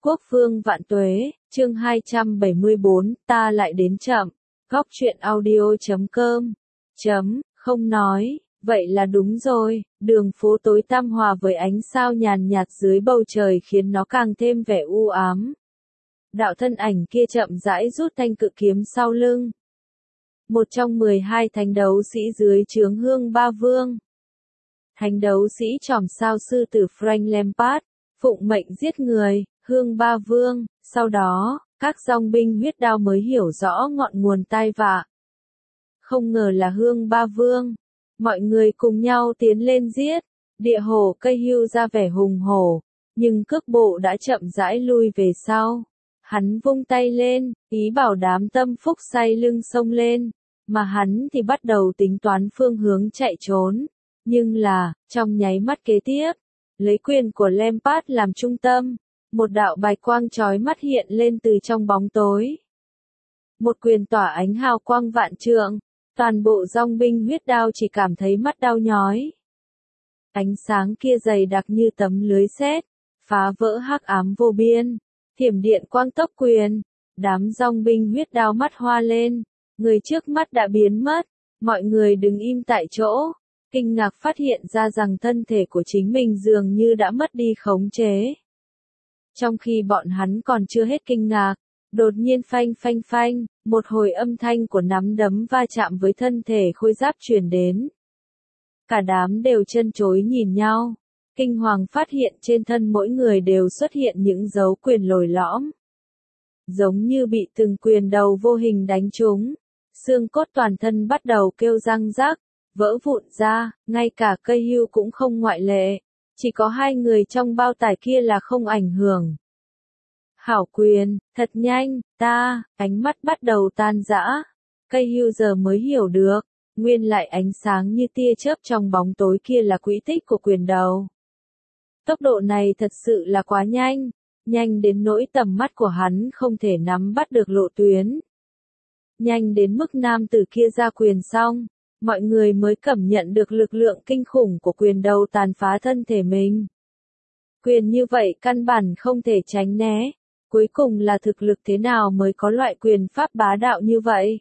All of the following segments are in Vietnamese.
Quốc vương vạn tuế, chương 274, ta lại đến chậm. Góc truyện audio.com. Không nói, vậy là đúng rồi, đường phố tối tăm hòa với ánh sao nhàn nhạt dưới bầu trời khiến nó càng thêm vẻ u ám. Đạo thân ảnh kia chậm rãi rút thanh cự kiếm sau lưng. Một trong 12 thánh đấu sĩ dưới trướng Hương Ba Vương. Thánh đấu sĩ tròm sao sư tử Frank Lampard, phụng mệnh giết người, Hương Ba Vương, sau đó, các dòng binh huyết đao mới hiểu rõ ngọn nguồn tai vạ. Không ngờ là Hương Ba Vương. Mọi người cùng nhau tiến lên giết, địa hổ cây hưu ra vẻ hùng hổ, nhưng cước bộ đã chậm rãi lui về sau. Hắn vung tay lên, ý bảo đám tâm phúc say lưng xông lên, mà hắn thì bắt đầu tính toán phương hướng chạy trốn. Nhưng là, trong nháy mắt kế tiếp, lấy quyền của Lampard làm trung tâm, một đạo bạch quang chói mắt hiện lên từ trong bóng tối. Một quyền tỏa ánh hào quang vạn trượng, toàn bộ dòng binh huyết đao chỉ cảm thấy mắt đau nhói. Ánh sáng kia dày đặc như tấm lưới sét, phá vỡ hắc ám vô biên, thiểm điện quang tốc quyền, đám dòng binh huyết đao mắt hoa lên, người trước mắt đã biến mất, mọi người đứng im tại chỗ, kinh ngạc phát hiện ra rằng thân thể của chính mình dường như đã mất đi khống chế. Trong khi bọn hắn còn chưa hết kinh ngạc, đột nhiên phanh phanh phanh, một hồi âm thanh của nắm đấm va chạm với thân thể khôi giáp truyền đến. Cả đám đều chân chối nhìn nhau, kinh hoàng phát hiện trên thân mỗi người đều xuất hiện những dấu quyền lồi lõm. Giống như bị từng quyền đầu vô hình đánh trúng, xương cốt toàn thân bắt đầu kêu răng rắc, vỡ vụn ra, ngay cả cây hưu cũng không ngoại lệ, chỉ có hai người trong bao tải kia là không ảnh hưởng. Hảo quyền, thật nhanh, ánh mắt bắt đầu tan rã. Cây hưu giờ mới hiểu được, nguyên lại ánh sáng như tia chớp trong bóng tối kia là quỹ tích của quyền đầu. Tốc độ này thật sự là quá nhanh, nhanh đến nỗi tầm mắt của hắn không thể nắm bắt được lộ tuyến. Nhanh đến mức nam tử kia ra quyền xong, mọi người mới cảm nhận được lực lượng kinh khủng của quyền đầu tàn phá thân thể mình. Quyền như vậy căn bản không thể tránh né. Cuối cùng là thực lực thế nào mới có loại quyền pháp bá đạo như vậy?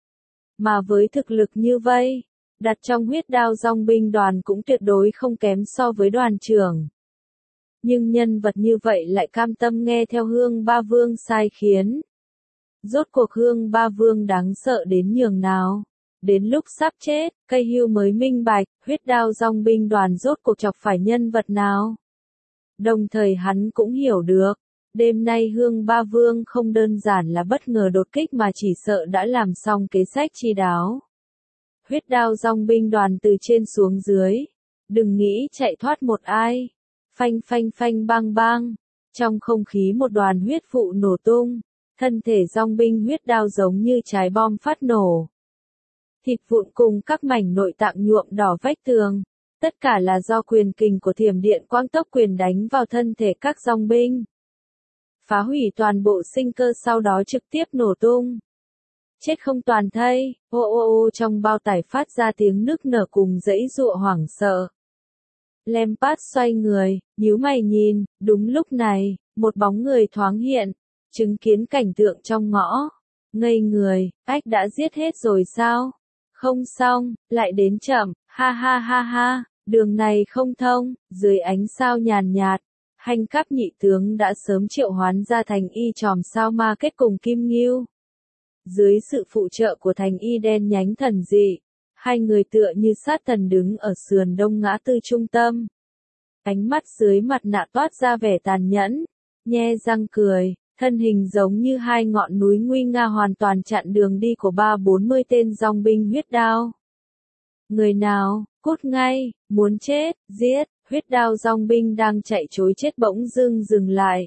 Mà với thực lực như vậy, đặt trong huyết đao dòng binh đoàn cũng tuyệt đối không kém so với đoàn trưởng. Nhưng nhân vật như vậy lại cam tâm nghe theo Hương Ba Vương sai khiến. Rốt cuộc Hương Ba Vương đáng sợ đến nhường nào? Đến lúc sắp chết, cây hưu mới minh bạch, huyết đao dòng binh đoàn rốt cuộc chọc phải nhân vật nào? Đồng thời hắn cũng hiểu được. Đêm nay Hương Ba Vương không đơn giản là bất ngờ đột kích mà chỉ sợ đã làm xong kế sách chi đáo. Huyết đao dòng binh đoàn từ trên xuống dưới. Đừng nghĩ chạy thoát một ai. Phanh phanh phanh bang bang. Trong không khí một đoàn huyết vụ nổ tung. Thân thể dòng binh huyết đao giống như trái bom phát nổ. Thịt vụn cùng các mảnh nội tạng nhuộm đỏ vách tường. Tất cả là do quyền kình của thiểm điện quang tốc quyền đánh vào thân thể các dòng binh. Phá hủy toàn bộ sinh cơ sau đó trực tiếp nổ tung. Chết không toàn thây, ô ô ô trong bao tải phát ra tiếng nức nở cùng dãy giụa hoảng sợ. Lampard xoay người, nhíu mày nhìn, đúng lúc này, một bóng người thoáng hiện, chứng kiến cảnh tượng trong ngõ. Ngây người, ách đã giết hết rồi sao? Không xong, lại đến chậm, ha ha ha ha, đường này không thông, dưới ánh sao nhàn nhạt. Hành cấp nhị tướng đã sớm triệu hoán ra thành y tròm sao ma kết cùng Kim Ngưu. Dưới sự phụ trợ của thành y đen nhánh thần dị, hai người tựa như sát thần đứng ở sườn đông ngã tư trung tâm. Ánh mắt dưới mặt nạ toát ra vẻ tàn nhẫn, nhe răng cười, thân hình giống như hai ngọn núi nguy nga hoàn toàn chặn đường đi của 30-40 tên dòng binh huyết đao. Người nào, cút ngay, muốn chết, giết. Huyết đao dòng binh đang chạy trối chết bỗng dưng dừng lại.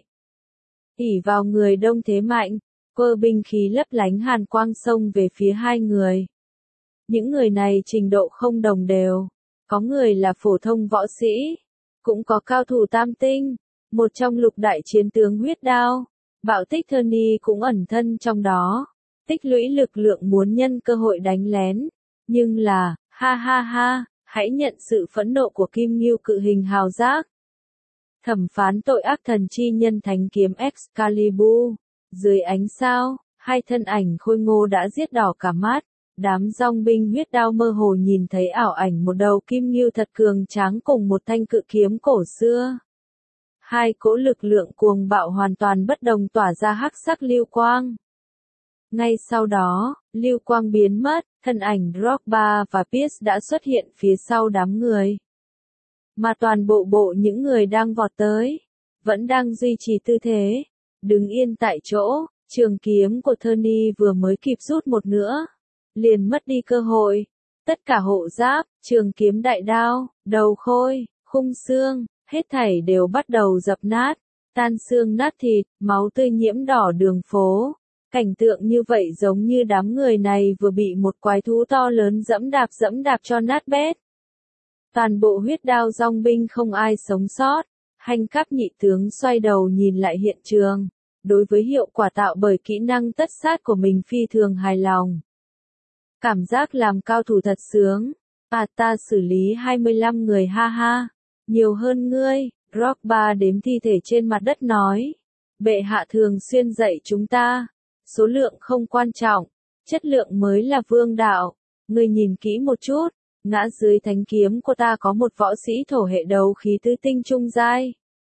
Ỷ vào người đông thế mạnh, cơ binh khí lấp lánh hàn quang xông về phía hai người. Những người này trình độ không đồng đều. Có người là phổ thông võ sĩ, cũng có cao thủ tam tinh. Một trong lục đại chiến tướng huyết đao, Bạo Tích Tony cũng ẩn thân trong đó. Tích lũy lực lượng muốn nhân cơ hội đánh lén. Nhưng là, ha ha ha. Hãy nhận sự phẫn nộ của Kim Ngưu cự hình hào giác. thẩm phán tội ác thần chi nhân thánh kiếm Excalibur. Dưới ánh sao, hai thân ảnh khôi ngô đã giết đỏ cả mắt. Đám dòng binh huyết đao mơ hồ nhìn thấy ảo ảnh một đầu kim ngưu thật cường tráng cùng một thanh cự kiếm cổ xưa. Hai cỗ lực lượng cuồng bạo hoàn toàn bất đồng tỏa ra hắc sắc lưu quang. Ngay sau đó, lưu quang biến mất, thân ảnh Drogba và Pierce đã xuất hiện phía sau đám người. Mà toàn bộ những người đang vọt tới, vẫn đang duy trì tư thế, đứng yên tại chỗ, trường kiếm của Tony vừa mới kịp rút một nữa, liền mất đi cơ hội. Tất cả hộ giáp, trường kiếm đại đao, đầu khôi, khung xương, hết thảy đều bắt đầu dập nát, tan xương nát thịt, máu tươi nhiễm đỏ đường phố. Cảnh tượng như vậy giống như đám người này vừa bị một quái thú to lớn dẫm đạp cho nát bét. Toàn bộ huyết đao dòng binh không ai sống sót. Hành Cáp nhị tướng xoay đầu nhìn lại hiện trường. Đối với hiệu quả tạo bởi kỹ năng tất sát của mình phi thường hài lòng. Cảm giác làm cao thủ thật sướng. À, ta xử lý 25 người ha ha. Nhiều hơn ngươi, Drogba đếm thi thể trên mặt đất nói. Bệ hạ thường xuyên dạy chúng ta. Số lượng không quan trọng, chất lượng mới là vương đạo. Ngươi nhìn kỹ một chút, ngã dưới thánh kiếm của ta có một võ sĩ thổ hệ đấu khí tứ tinh trung giai.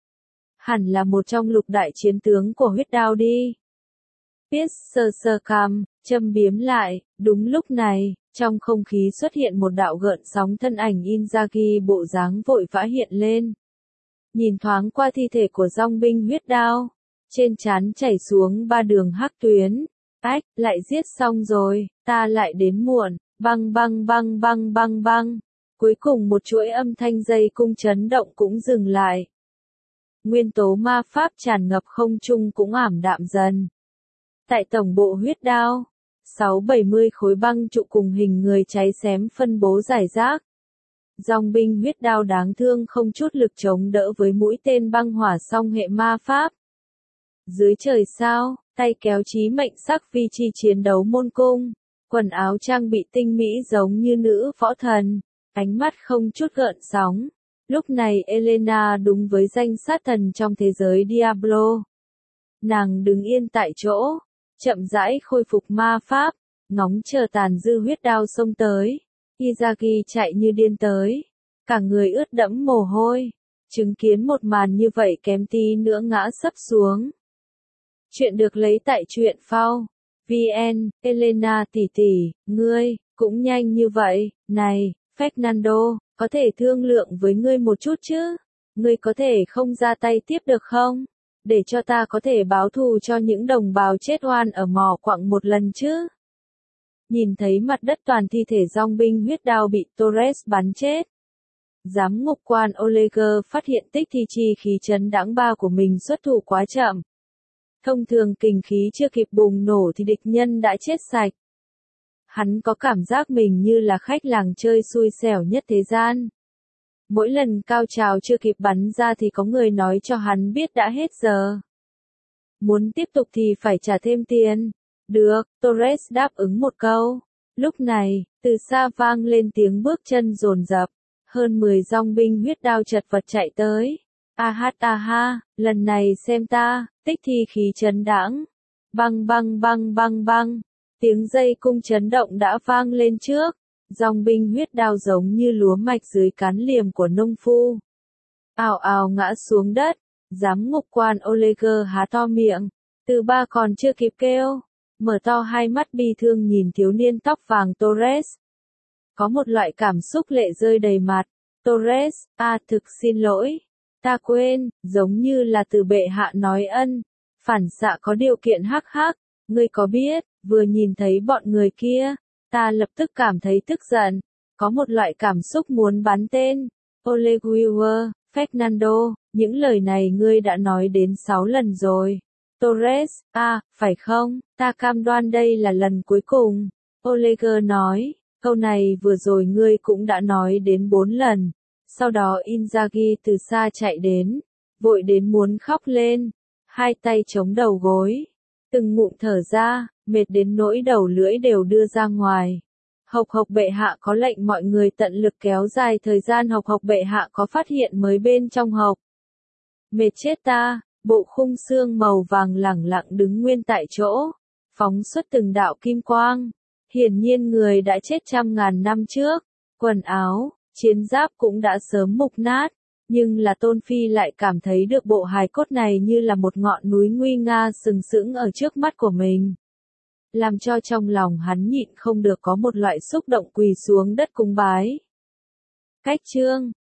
Hẳn là một trong lục đại chiến tướng của huyết đao đi. Pierce sờ cằm, châm biếm lại, đúng lúc này, trong không khí xuất hiện một đạo gợn sóng thân ảnh Inzaghi bộ dáng vội vã hiện lên. Nhìn thoáng qua thi thể của dòng binh huyết đao. Trên trán chảy xuống 3 đường hắc tuyến. Ách, lại giết xong rồi, ta lại đến muộn, băng băng băng băng băng băng. Cuối cùng một chuỗi âm thanh dây cung chấn động cũng dừng lại. Nguyên tố ma pháp tràn ngập không trung cũng ảm đạm dần. Tại tổng bộ huyết đao, 6-70 khối băng trụ cùng hình người cháy xém phân bố rải rác. Dòng binh huyết đao đáng thương không chút lực chống đỡ với mũi tên băng hỏa song hệ ma pháp. Dưới trời sao, tay kéo chí mệnh sắc vi chi chiến đấu môn cung, quần áo trang bị tinh mỹ giống như nữ võ thần, ánh mắt không chút gợn sóng. Lúc này Elena đúng với danh sát thần trong thế giới Diablo. Nàng đứng yên tại chỗ, chậm rãi khôi phục ma pháp, ngóng chờ tàn dư huyết đao xông tới. Izaki chạy như điên tới, cả người ướt đẫm mồ hôi, chứng kiến một màn như vậy kém tí nữa ngã sấp xuống. Chuyện được lấy tại truyện phao. VN, Elena tỷ tỷ, ngươi, cũng nhanh như vậy, này, Fernando, có thể thương lượng với ngươi một chút chứ? Ngươi có thể không ra tay tiếp được không? Để cho ta có thể báo thù cho những đồng bào chết oan ở mỏ quặng một lần chứ? Nhìn thấy mặt đất toàn thi thể dòng binh huyết đao bị Torres bắn chết. Giám ngục quan Oleger phát hiện tích thi chi khí chấn đãng ba của mình xuất thủ quá chậm. Thông thường kình khí chưa kịp bùng nổ thì địch nhân đã chết sạch. Hắn có cảm giác mình như là khách làng chơi xui xẻo nhất thế gian. Mỗi lần cao trào chưa kịp bắn ra thì có người nói cho hắn biết đã hết giờ. Muốn tiếp tục thì phải trả thêm tiền. Được, Torres đáp ứng một câu. Lúc này, từ xa vang lên tiếng bước chân dồn dập. Hơn 10 dòng binh huyết đao chật vật chạy tới. Aha, lần này xem ta, tích thi khí chấn đãng. Băng băng băng băng băng. Tiếng dây cung chấn động đã vang lên trước. Dòng binh huyết đao giống như lúa mạch dưới cán liềm của nông phu. Ào ào ngã xuống đất. Giám ngục quan Oleger há to miệng. Từ ba còn chưa kịp kêu. Mở to hai mắt bi thương nhìn thiếu niên tóc vàng Torres. Có một loại cảm xúc lệ rơi đầy mặt. Torres, thực xin lỗi. Ta quên, giống như là từ bệ hạ nói ân. Phản xạ có điều kiện hắc hắc. Ngươi có biết, vừa nhìn thấy bọn người kia, ta lập tức cảm thấy tức giận. Có một loại cảm xúc muốn bắn tên. Oleguer, Fernando, những lời này ngươi đã nói đến 6 lần rồi. Torres, phải không, ta cam đoan đây là lần cuối cùng. Oleger nói, câu này vừa rồi ngươi cũng đã nói đến 4 lần. Sau đó Inzaghi từ xa chạy đến, vội đến muốn khóc lên, hai tay chống đầu gối, từng ngụm thở ra, mệt đến nỗi đầu lưỡi đều đưa ra ngoài. Hộc bệ hạ có lệnh mọi người tận lực kéo dài thời gian. Hộc bệ hạ có phát hiện mới bên trong hộc. Mệt chết ta, bộ khung xương màu vàng lẳng lặng đứng nguyên tại chỗ, phóng xuất từng đạo kim quang. Hiển nhiên người đã chết trăm ngàn năm trước, quần áo, chiến giáp cũng đã sớm mục nát, nhưng là Tôn Phi lại cảm thấy được bộ hài cốt này như là một ngọn núi nguy nga sừng sững ở trước mắt của mình. Làm cho trong lòng hắn nhịn không được có một loại xúc động quỳ xuống đất cúng bái. Cách chương